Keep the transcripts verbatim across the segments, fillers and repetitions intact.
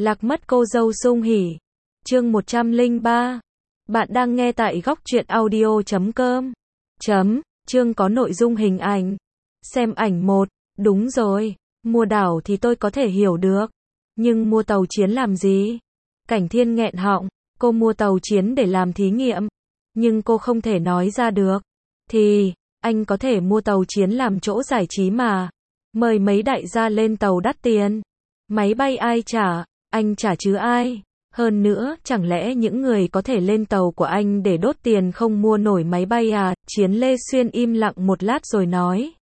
Lạc mất cô dâu sung hỉ. Chương một trăm lẻ ba. Bạn đang nghe tại góc truyện audio chấm com. Chấm, chương có nội dung hình ảnh. Xem ảnh một. Đúng rồi, mua đảo thì tôi có thể hiểu được. Nhưng mua tàu chiến làm gì? Cảnh Thiên nghẹn họng, cô mua tàu chiến để làm thí nghiệm. Nhưng cô không thể nói ra được. Thì, anh có thể mua tàu chiến làm chỗ giải trí mà. Mời mấy đại gia lên tàu đắt tiền. Máy bay ai trả? Anh trả chứ ai? Hơn nữa, chẳng lẽ những người có thể lên tàu của anh để đốt tiền không mua nổi máy bay à? Chiến Lê Xuyên im lặng một lát rồi nói.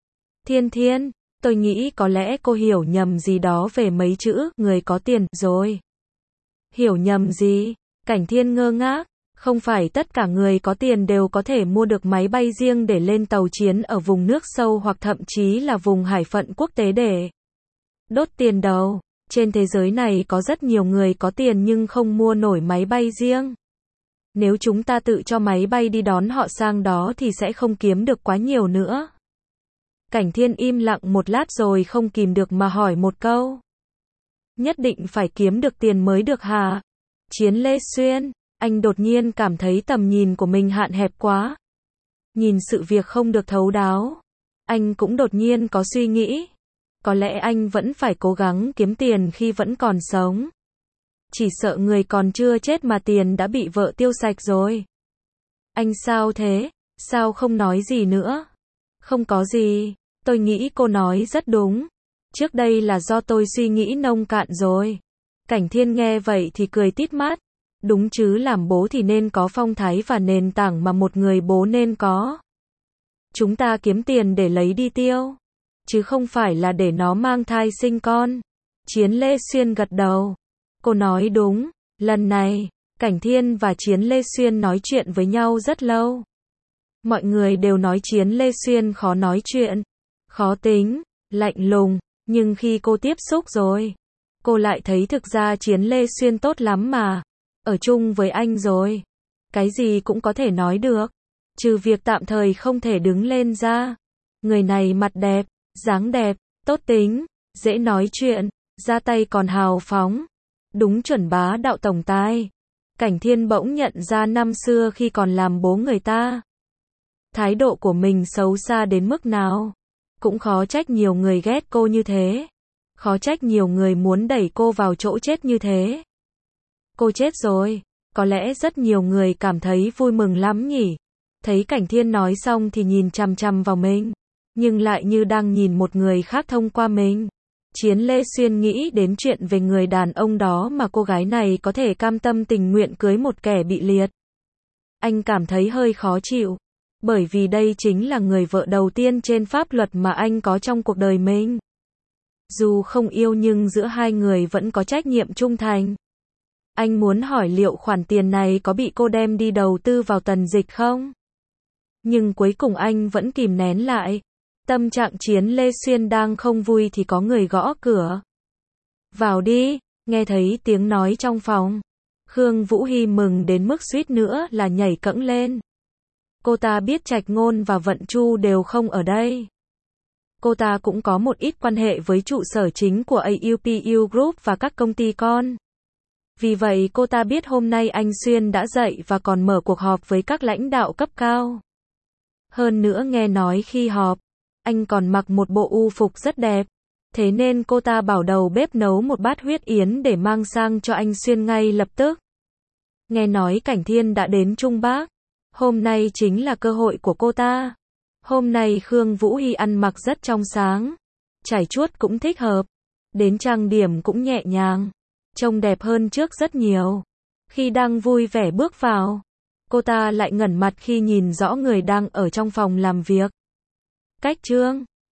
Thiên Thiên, tôi nghĩ có lẽ cô hiểu nhầm gì đó về mấy chữ, người có tiền, rồi. Hiểu nhầm gì? Cảnh Thiên ngơ ngác. Không phải tất cả người có tiền đều có thể mua được máy bay riêng để lên tàu chiến ở vùng nước sâu hoặc thậm chí là vùng hải phận quốc tế để đốt tiền đâu. Trên thế giới này có rất nhiều người có tiền nhưng không mua nổi máy bay riêng. Nếu chúng ta tự cho máy bay đi đón họ sang đó thì sẽ không kiếm được quá nhiều nữa. Cảnh Thiên im lặng một lát rồi không kìm được mà hỏi một câu. Nhất định phải kiếm được tiền mới được hả? Chiến Lê Xuyên, anh đột nhiên cảm thấy tầm nhìn của mình hạn hẹp quá. Nhìn sự việc không được thấu đáo. Anh cũng đột nhiên có suy nghĩ. Có lẽ anh vẫn phải cố gắng kiếm tiền khi vẫn còn sống. Chỉ sợ người còn chưa chết mà tiền đã bị vợ tiêu sạch rồi. Anh sao thế? Sao không nói gì nữa? Không có gì, tôi nghĩ cô nói rất đúng. Trước đây là do tôi suy nghĩ nông cạn rồi. Cảnh Thiên nghe vậy thì cười tít mắt. Đúng chứ, làm bố thì nên có phong thái và nền tảng mà một người bố nên có. Chúng ta kiếm tiền để lấy đi tiêu, chứ không phải là để nó mang thai sinh con. Chiến Lê Xuyên gật đầu. Cô nói đúng. Lần này, Cảnh Thiên và Chiến Lê Xuyên nói chuyện với nhau rất lâu. Mọi người đều nói Chiến Lê Xuyên khó nói chuyện, khó tính, lạnh lùng. Nhưng khi cô tiếp xúc rồi, cô lại thấy thực ra Chiến Lê Xuyên tốt lắm mà. Ở chung với anh rồi, cái gì cũng có thể nói được, trừ việc tạm thời không thể đứng lên ra. Người này mặt đẹp, dáng đẹp, tốt tính, dễ nói chuyện, ra tay còn hào phóng. Đúng chuẩn bá đạo tổng tài. Cảnh Thiên bỗng nhận ra năm xưa khi còn làm bố người ta, thái độ của mình xấu xa đến mức nào. Cũng khó trách nhiều người ghét cô như thế. Khó trách nhiều người muốn đẩy cô vào chỗ chết như thế. Cô chết rồi, có lẽ rất nhiều người cảm thấy vui mừng lắm nhỉ. Thấy Cảnh Thiên nói xong thì nhìn chằm chằm vào mình, nhưng lại như đang nhìn một người khác thông qua mình. Chiến Lê Xuyên nghĩ đến chuyện về người đàn ông đó mà cô gái này có thể cam tâm tình nguyện cưới một kẻ bị liệt. Anh cảm thấy hơi khó chịu, bởi vì đây chính là người vợ đầu tiên trên pháp luật mà anh có trong cuộc đời mình. Dù không yêu nhưng giữa hai người vẫn có trách nhiệm trung thành. Anh muốn hỏi liệu khoản tiền này có bị cô đem đi đầu tư vào tần dịch không? Nhưng cuối cùng anh vẫn kìm nén lại. Tâm trạng Chiến Lê Xuyên đang không vui thì có người gõ cửa. Vào đi, nghe thấy tiếng nói trong phòng. Khương Vũ Hy mừng đến mức suýt nữa là nhảy cẫng lên. Cô ta biết Trạch Ngôn và Vận Chu đều không ở đây. Cô ta cũng có một ít quan hệ với trụ sở chính của a u pê u Group và các công ty con. Vì vậy cô ta biết hôm nay anh Xuyên đã dậy và còn mở cuộc họp với các lãnh đạo cấp cao. Hơn nữa nghe nói khi họp, anh còn mặc một bộ u phục rất đẹp. Thế nên cô ta bảo đầu bếp nấu một bát huyết yến để mang sang cho anh Xuyên ngay lập tức. Nghe nói Cảnh Thiên đã đến Trung Bắc. Hôm nay chính là cơ hội của cô ta. Hôm nay Khương Vũ Hy ăn mặc rất trong sáng. Chải chuốt cũng thích hợp. Đến trang điểm cũng nhẹ nhàng. Trông đẹp hơn trước rất nhiều. Khi đang vui vẻ bước vào, cô ta lại ngẩn mặt khi nhìn rõ người đang ở trong phòng làm việc. Cách Trương,